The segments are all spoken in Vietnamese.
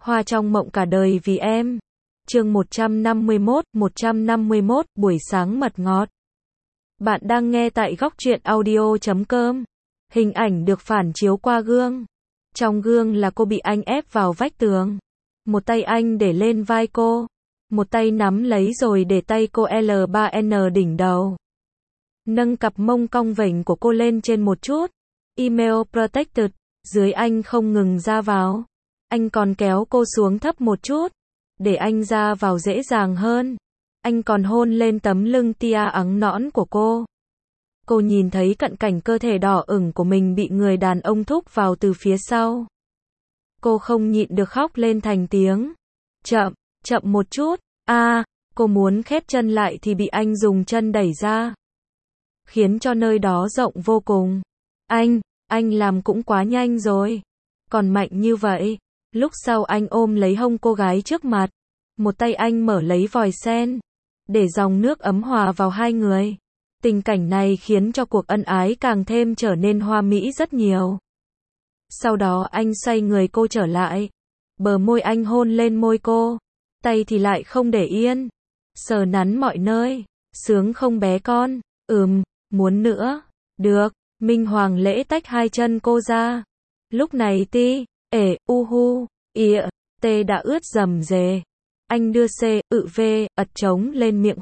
Hoa trong mộng cả đời vì em. Chương 151, buổi sáng mật ngọt. Bạn đang nghe tại góc truyện audio.com. Hình ảnh được phản chiếu qua gương. Trong gương là cô bị anh ép vào vách tường. Một tay anh để lên vai cô. Một tay nắm lấy rồi để tay cô L3N đỉnh đầu. Nâng cặp mông cong vểnh của cô lên trên một chút. Email protected. Dưới anh không ngừng ra vào. Anh còn kéo cô xuống thấp một chút. Để anh ra vào dễ dàng hơn. Anh còn hôn lên tấm lưng tia ắng nõn của cô. Cô nhìn thấy cận cảnh cơ thể đỏ ửng của mình bị người đàn ông thúc vào từ phía sau. Cô không nhịn được khóc lên thành tiếng. Chậm, chậm một chút. Cô muốn khép chân lại thì bị anh dùng chân đẩy ra. Khiến cho nơi đó rộng vô cùng. Anh làm cũng quá nhanh rồi. Còn mạnh như vậy. Lúc sau anh ôm lấy hông cô gái trước mặt. Một tay anh mở lấy vòi sen. Để dòng nước ấm hòa vào hai người. Tình cảnh này khiến cho cuộc ân ái càng thêm trở nên hoa mỹ rất nhiều. Sau đó anh xoay người cô trở lại. Bờ môi anh hôn lên môi cô. Tay thì lại không để yên. Sờ nắn mọi nơi. Sướng không bé con? Muốn nữa. Được. Minh Hoàng Lễ tách hai chân cô ra. Lúc này T đã ướt rầm rề. Anh đưa ật trống lên miệng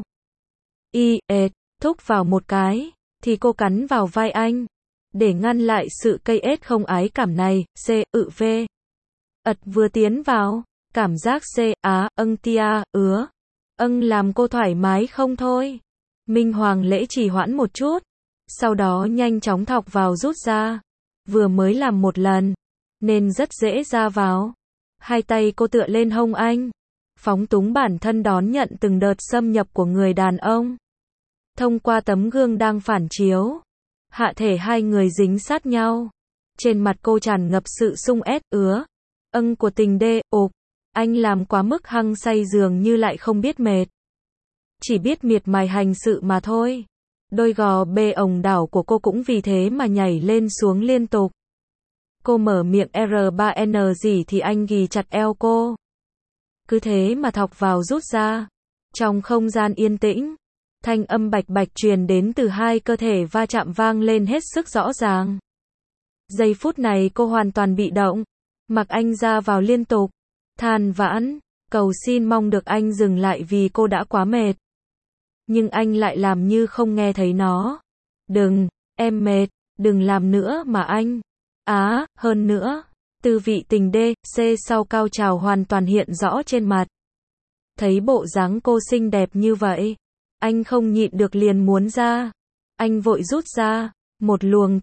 thúc vào một cái, thì cô cắn vào vai anh. Để ngăn lại sự cây ết không ái cảm này, ật vừa tiến vào, cảm giác làm cô thoải mái không thôi. Minh Hoàng Lễ trì hoãn một chút, sau đó nhanh chóng thọc vào rút ra. Vừa mới làm một lần, nên rất dễ ra vào. Hai tay cô tựa lên hông anh, phóng túng bản thân đón nhận từng đợt xâm nhập của người đàn ông. Thông qua tấm gương đang phản chiếu, hạ thể hai người dính sát nhau. Trên mặt cô tràn ngập sự sung của tình anh làm quá mức hăng say dường như lại không biết mệt. Chỉ biết miệt mài hành sự mà thôi. Đôi gò bê ồng đảo của cô cũng vì thế mà nhảy lên xuống liên tục. Cô mở miệng R3N gì thì anh ghì chặt eo cô. Cứ thế mà thọc vào rút ra. Trong không gian yên tĩnh, thanh âm bạch bạch truyền đến từ hai cơ thể va chạm vang lên hết sức rõ ràng. Giây phút này cô hoàn toàn bị động. Mặc anh ra vào liên tục. Than vãn, cầu xin mong được anh dừng lại vì cô đã quá mệt. Nhưng anh lại làm như không nghe thấy nó. Đừng, em mệt, đừng làm nữa mà anh. Hơn nữa, tư vị tình sau cao trào hoàn toàn hiện rõ trên mặt. Thấy bộ dáng cô xinh đẹp như vậy, anh không nhịn được liền muốn ra. Anh vội rút ra, một luồng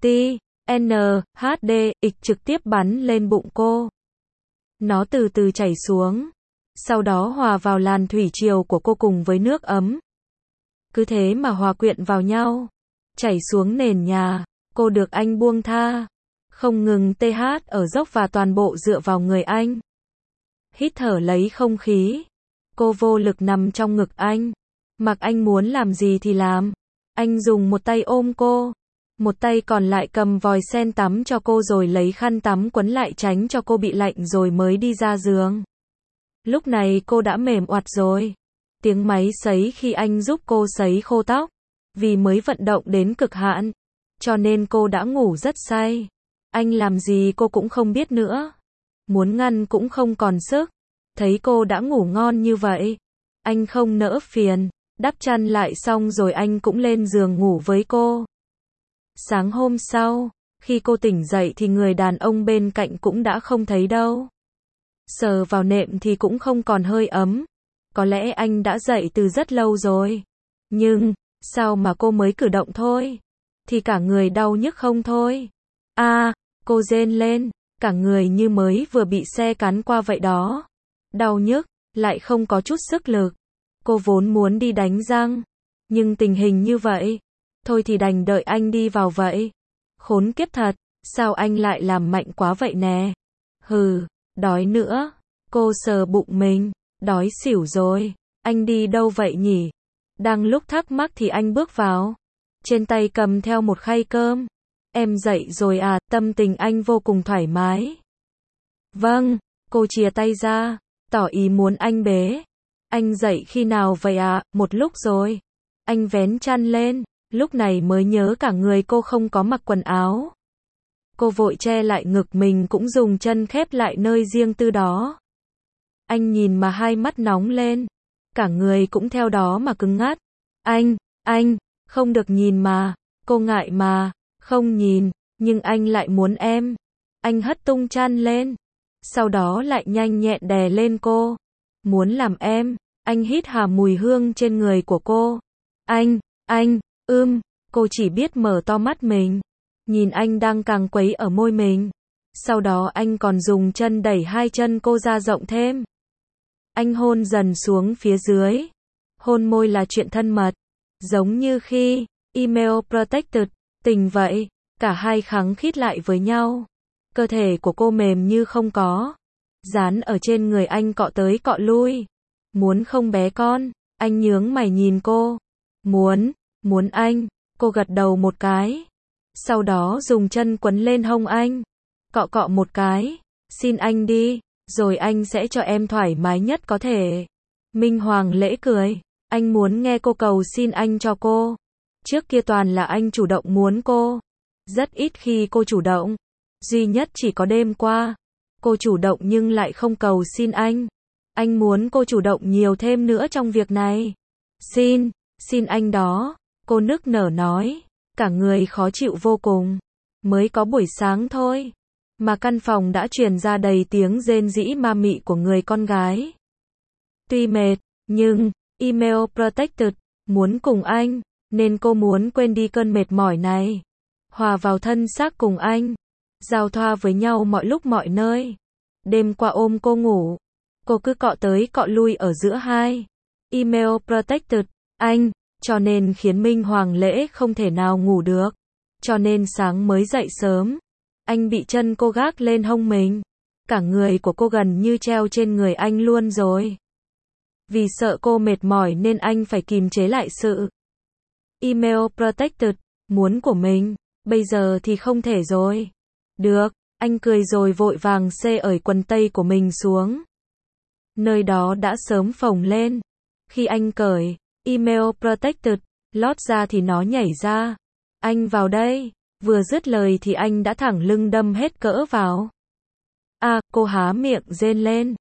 trực tiếp bắn lên bụng cô. Nó từ từ chảy xuống, sau đó hòa vào làn thủy triều của cô cùng với nước ấm. Cứ thế mà hòa quyện vào nhau, chảy xuống nền nhà. Cô được anh buông tha, không ngừng ở dốc và toàn bộ dựa vào người anh. Hít thở lấy không khí. Cô vô lực nằm trong ngực anh. Mặc anh muốn làm gì thì làm. Anh dùng một tay ôm cô, một tay còn lại cầm vòi sen tắm cho cô rồi lấy khăn tắm quấn lại tránh cho cô bị lạnh rồi mới đi ra giường. Lúc này cô đã mềm oặt rồi. Tiếng máy sấy khi anh giúp cô sấy khô tóc. Vì mới vận động đến cực hạn, cho nên cô đã ngủ rất say. Anh làm gì cô cũng không biết nữa. Muốn ngăn cũng không còn sức. Thấy cô đã ngủ ngon như vậy, anh không nỡ phiền. Đắp chăn lại xong rồi anh cũng lên giường ngủ với cô. Sáng hôm sau, khi cô tỉnh dậy thì người đàn ông bên cạnh cũng đã không thấy đâu. Sờ vào nệm thì cũng không còn hơi ấm. Có lẽ anh đã dậy từ rất lâu rồi. Nhưng, sao mà cô mới cử động thôi thì cả người đau nhức không thôi. Cô rên lên, cả người như mới vừa bị xe cán qua vậy đó. Đau nhức, lại không có chút sức lực. Cô vốn muốn đi đánh răng, nhưng tình hình như vậy, thôi thì đành đợi anh đi vào vậy. Khốn kiếp thật, sao anh lại làm mạnh quá vậy nè. Đói nữa. Cô sờ bụng mình, đói xỉu rồi. Anh đi đâu vậy nhỉ? Đang lúc thắc mắc thì anh bước vào. Trên tay cầm theo một khay cơm. Em dậy rồi à? Tâm tình anh vô cùng thoải mái. Vâng, Cô chia tay ra, tỏ ý muốn anh bế. Anh dậy khi nào vậy ạ? Một lúc rồi. Anh vén chăn lên, lúc này mới nhớ cả người cô không có mặc quần áo. Cô vội che lại ngực mình cũng dùng chân khép lại nơi riêng tư đó. Anh nhìn mà hai mắt nóng lên, cả người cũng theo đó mà cứng ngắt. Anh, không được nhìn mà, cô ngại mà, không nhìn, nhưng anh lại muốn em. Anh hất tung chăn lên, sau đó lại nhanh nhẹn đè lên cô. Muốn làm em, anh hít hà mùi hương trên người của cô. Cô chỉ biết mở to mắt mình, nhìn anh đang càng quấy ở môi mình. Sau đó anh còn dùng chân đẩy hai chân cô ra rộng thêm. Anh hôn dần xuống phía dưới. Hôn môi là chuyện thân mật, giống như khi Email Protected tình vậy, cả hai khăng khít lại với nhau. Cơ thể của cô mềm như không có, dán ở trên người anh cọ tới cọ lui. Muốn không bé con? Anh nhướng mày nhìn cô. Muốn anh. Cô gật đầu một cái. Sau đó dùng chân quấn lên hông anh. Cọ cọ một cái. Xin anh đi, rồi anh sẽ cho em thoải mái nhất có thể. Minh Hoàng Lễ cười. Anh muốn nghe cô cầu xin anh cho cô. Trước kia toàn là anh chủ động muốn cô. Rất ít khi cô chủ động. Duy nhất chỉ có đêm qua. Cô chủ động nhưng lại không cầu xin anh. Anh muốn cô chủ động nhiều thêm nữa trong việc này. Xin anh đó. Cô nức nở nói. Cả người khó chịu vô cùng. Mới có buổi sáng thôi, mà căn phòng đã truyền ra đầy tiếng rên rỉ ma mị của người con gái. Tuy mệt, nhưng Email Protected muốn cùng anh, nên cô muốn quên đi cơn mệt mỏi này. Hòa vào thân xác cùng anh. Giao thoa với nhau mọi lúc mọi nơi. Đêm qua ôm cô ngủ. Cô cứ cọ tới cọ lui ở giữa hai. Email Protected, anh, cho nên khiến Minh Hoàng Lễ không thể nào ngủ được. Cho nên sáng mới dậy sớm. Anh bị chân cô gác lên hông mình. Cả người của cô gần như treo trên người anh luôn rồi. Vì sợ cô mệt mỏi nên anh phải kìm chế lại sự Email Protected muốn của mình. Bây giờ thì không thể rồi. Được, anh cười rồi vội vàng xê ởi quần tây của mình xuống. Nơi đó đã sớm phồng lên. Khi anh cởi Email Protected lót ra thì nó nhảy ra. Anh vào đây. Vừa dứt lời thì anh đã thẳng lưng đâm hết cỡ vào. Cô há miệng rên lên.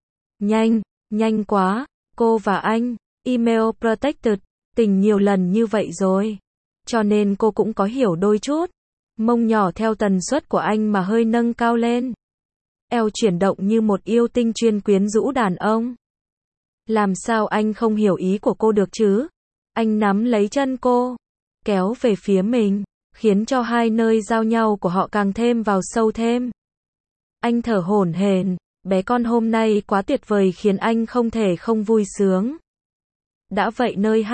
Nhanh quá. Cô và anh, Email Protected, tình nhiều lần như vậy rồi. Cho nên cô cũng có hiểu đôi chút. Mông nhỏ theo tần suất của anh mà hơi nâng cao lên. Eo chuyển động như một yêu tinh chuyên quyến rũ đàn ông. Làm sao anh không hiểu ý của cô được chứ? Anh nắm lấy chân cô, kéo về phía mình, khiến cho hai nơi giao nhau của họ càng thêm vào sâu thêm. Anh thở hổn hển, bé con hôm nay quá tuyệt vời khiến anh không thể không vui sướng. Đã vậy nơi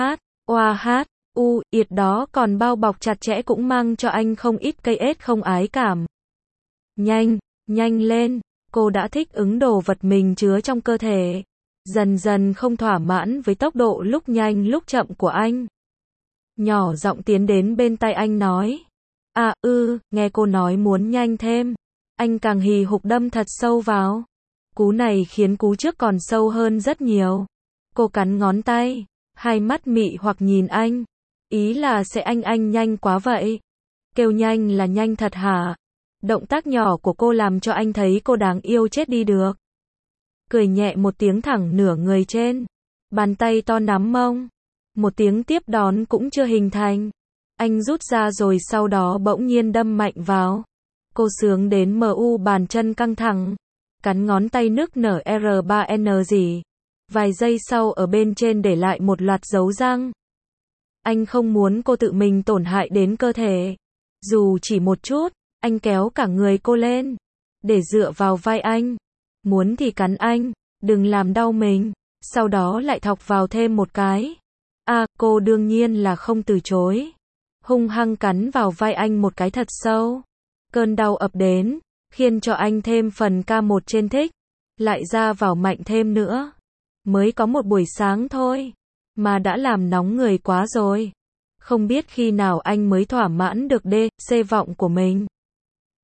yệt đó còn bao bọc chặt chẽ cũng mang cho anh không ít cây ết không ái cảm. Nhanh lên, cô đã thích ứng đồ vật mình chứa trong cơ thể. Dần dần không thỏa mãn với tốc độ lúc nhanh lúc chậm của anh. Nhỏ giọng tiến đến bên tai anh nói. Nghe cô nói muốn nhanh thêm. Anh càng hì hục đâm thật sâu vào. Cú này khiến cú trước còn sâu hơn rất nhiều. Cô cắn ngón tay, hai mắt mị hoặc nhìn anh. Ý là sẽ anh nhanh quá vậy. Kêu nhanh là nhanh thật hả? Động tác nhỏ của cô làm cho anh thấy cô đáng yêu chết đi được. Cười nhẹ một tiếng thẳng nửa người trên. Bàn tay to nắm mông. Một tiếng tiếp đón cũng chưa hình thành. Anh rút ra rồi sau đó bỗng nhiên đâm mạnh vào. Cô sướng đến bàn chân căng thẳng. Cắn ngón tay nức nở R3N gì. Vài giây sau ở bên trên để lại một loạt dấu răng. Anh không muốn cô tự mình tổn hại đến cơ thể. Dù chỉ một chút, anh kéo cả người cô lên. Để dựa vào vai anh. Muốn thì cắn anh, đừng làm đau mình. Sau đó lại thọc vào thêm một cái. Cô đương nhiên là không từ chối. Hung hăng cắn vào vai anh một cái thật sâu. Cơn đau ập đến, khiến cho anh thêm phần K1 trên thích. Lại ra vào mạnh thêm nữa. Mới có một buổi sáng thôi, mà đã làm nóng người quá rồi. Không biết khi nào anh mới thỏa mãn được C vọng của mình.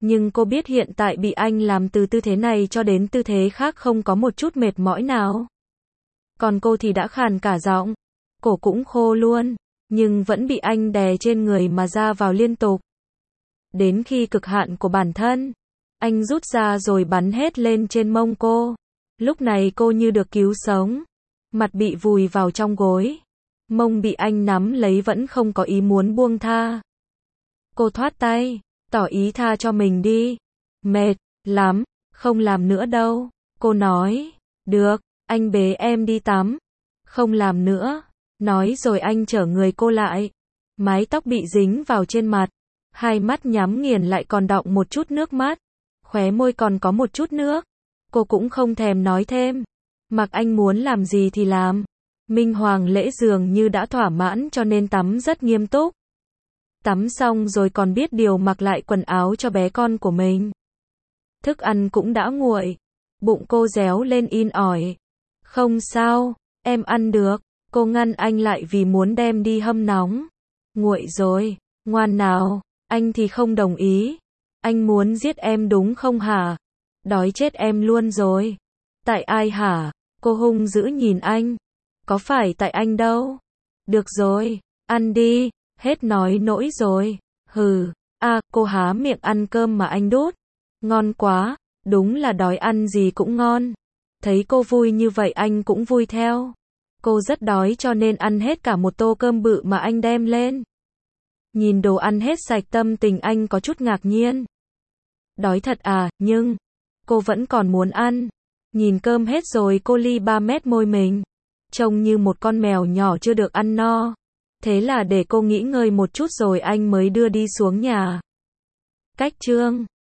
Nhưng cô biết hiện tại bị anh làm từ tư thế này cho đến tư thế khác không có một chút mệt mỏi nào. Còn cô thì đã khàn cả giọng, cổ cũng khô luôn, nhưng vẫn bị anh đè trên người mà ra vào liên tục. Đến khi cực hạn của bản thân, anh rút ra rồi bắn hết lên trên mông cô. Lúc này cô như được cứu sống, mặt bị vùi vào trong gối, mông bị anh nắm lấy vẫn không có ý muốn buông tha. Cô thoát tay, tỏ ý tha cho mình đi. Mệt lắm, không làm nữa đâu. Cô nói, được, anh bế em đi tắm. Không làm nữa. Nói rồi anh chở người cô lại. Mái tóc bị dính vào trên mặt. Hai mắt nhắm nghiền lại còn đọng một chút nước mắt. Khóe môi còn có một chút nước. Cô cũng không thèm nói thêm. Mặc anh muốn làm gì thì làm. Minh Hoàng Lễ dường như đã thỏa mãn cho nên tắm rất nghiêm túc. Tắm xong rồi còn biết điều mặc lại quần áo cho bé con của mình. Thức ăn cũng đã nguội. Bụng cô réo lên in ỏi. Không sao, em ăn được. Cô ngăn anh lại vì muốn đem đi hâm nóng. Nguội rồi, ngoan nào, anh thì không đồng ý. Anh muốn giết em đúng không hả? Đói chết em luôn rồi. Tại ai hả? Cô hung dữ nhìn anh. Có phải tại anh đâu. Được rồi, ăn đi. Hết nói nỗi rồi. Hừ, cô há miệng ăn cơm mà anh đút. Ngon quá, đúng là đói ăn gì cũng ngon. Thấy cô vui như vậy anh cũng vui theo. Cô rất đói cho nên ăn hết cả một tô cơm bự mà anh đem lên. Nhìn đồ ăn hết sạch tâm tình anh có chút ngạc nhiên. Đói thật à, nhưng cô vẫn còn muốn ăn. Nhìn cơm hết rồi cô li 3 mét môi mình. Trông như một con mèo nhỏ chưa được ăn no. Thế là để cô nghỉ ngơi một chút rồi anh mới đưa đi xuống nhà. Cách chương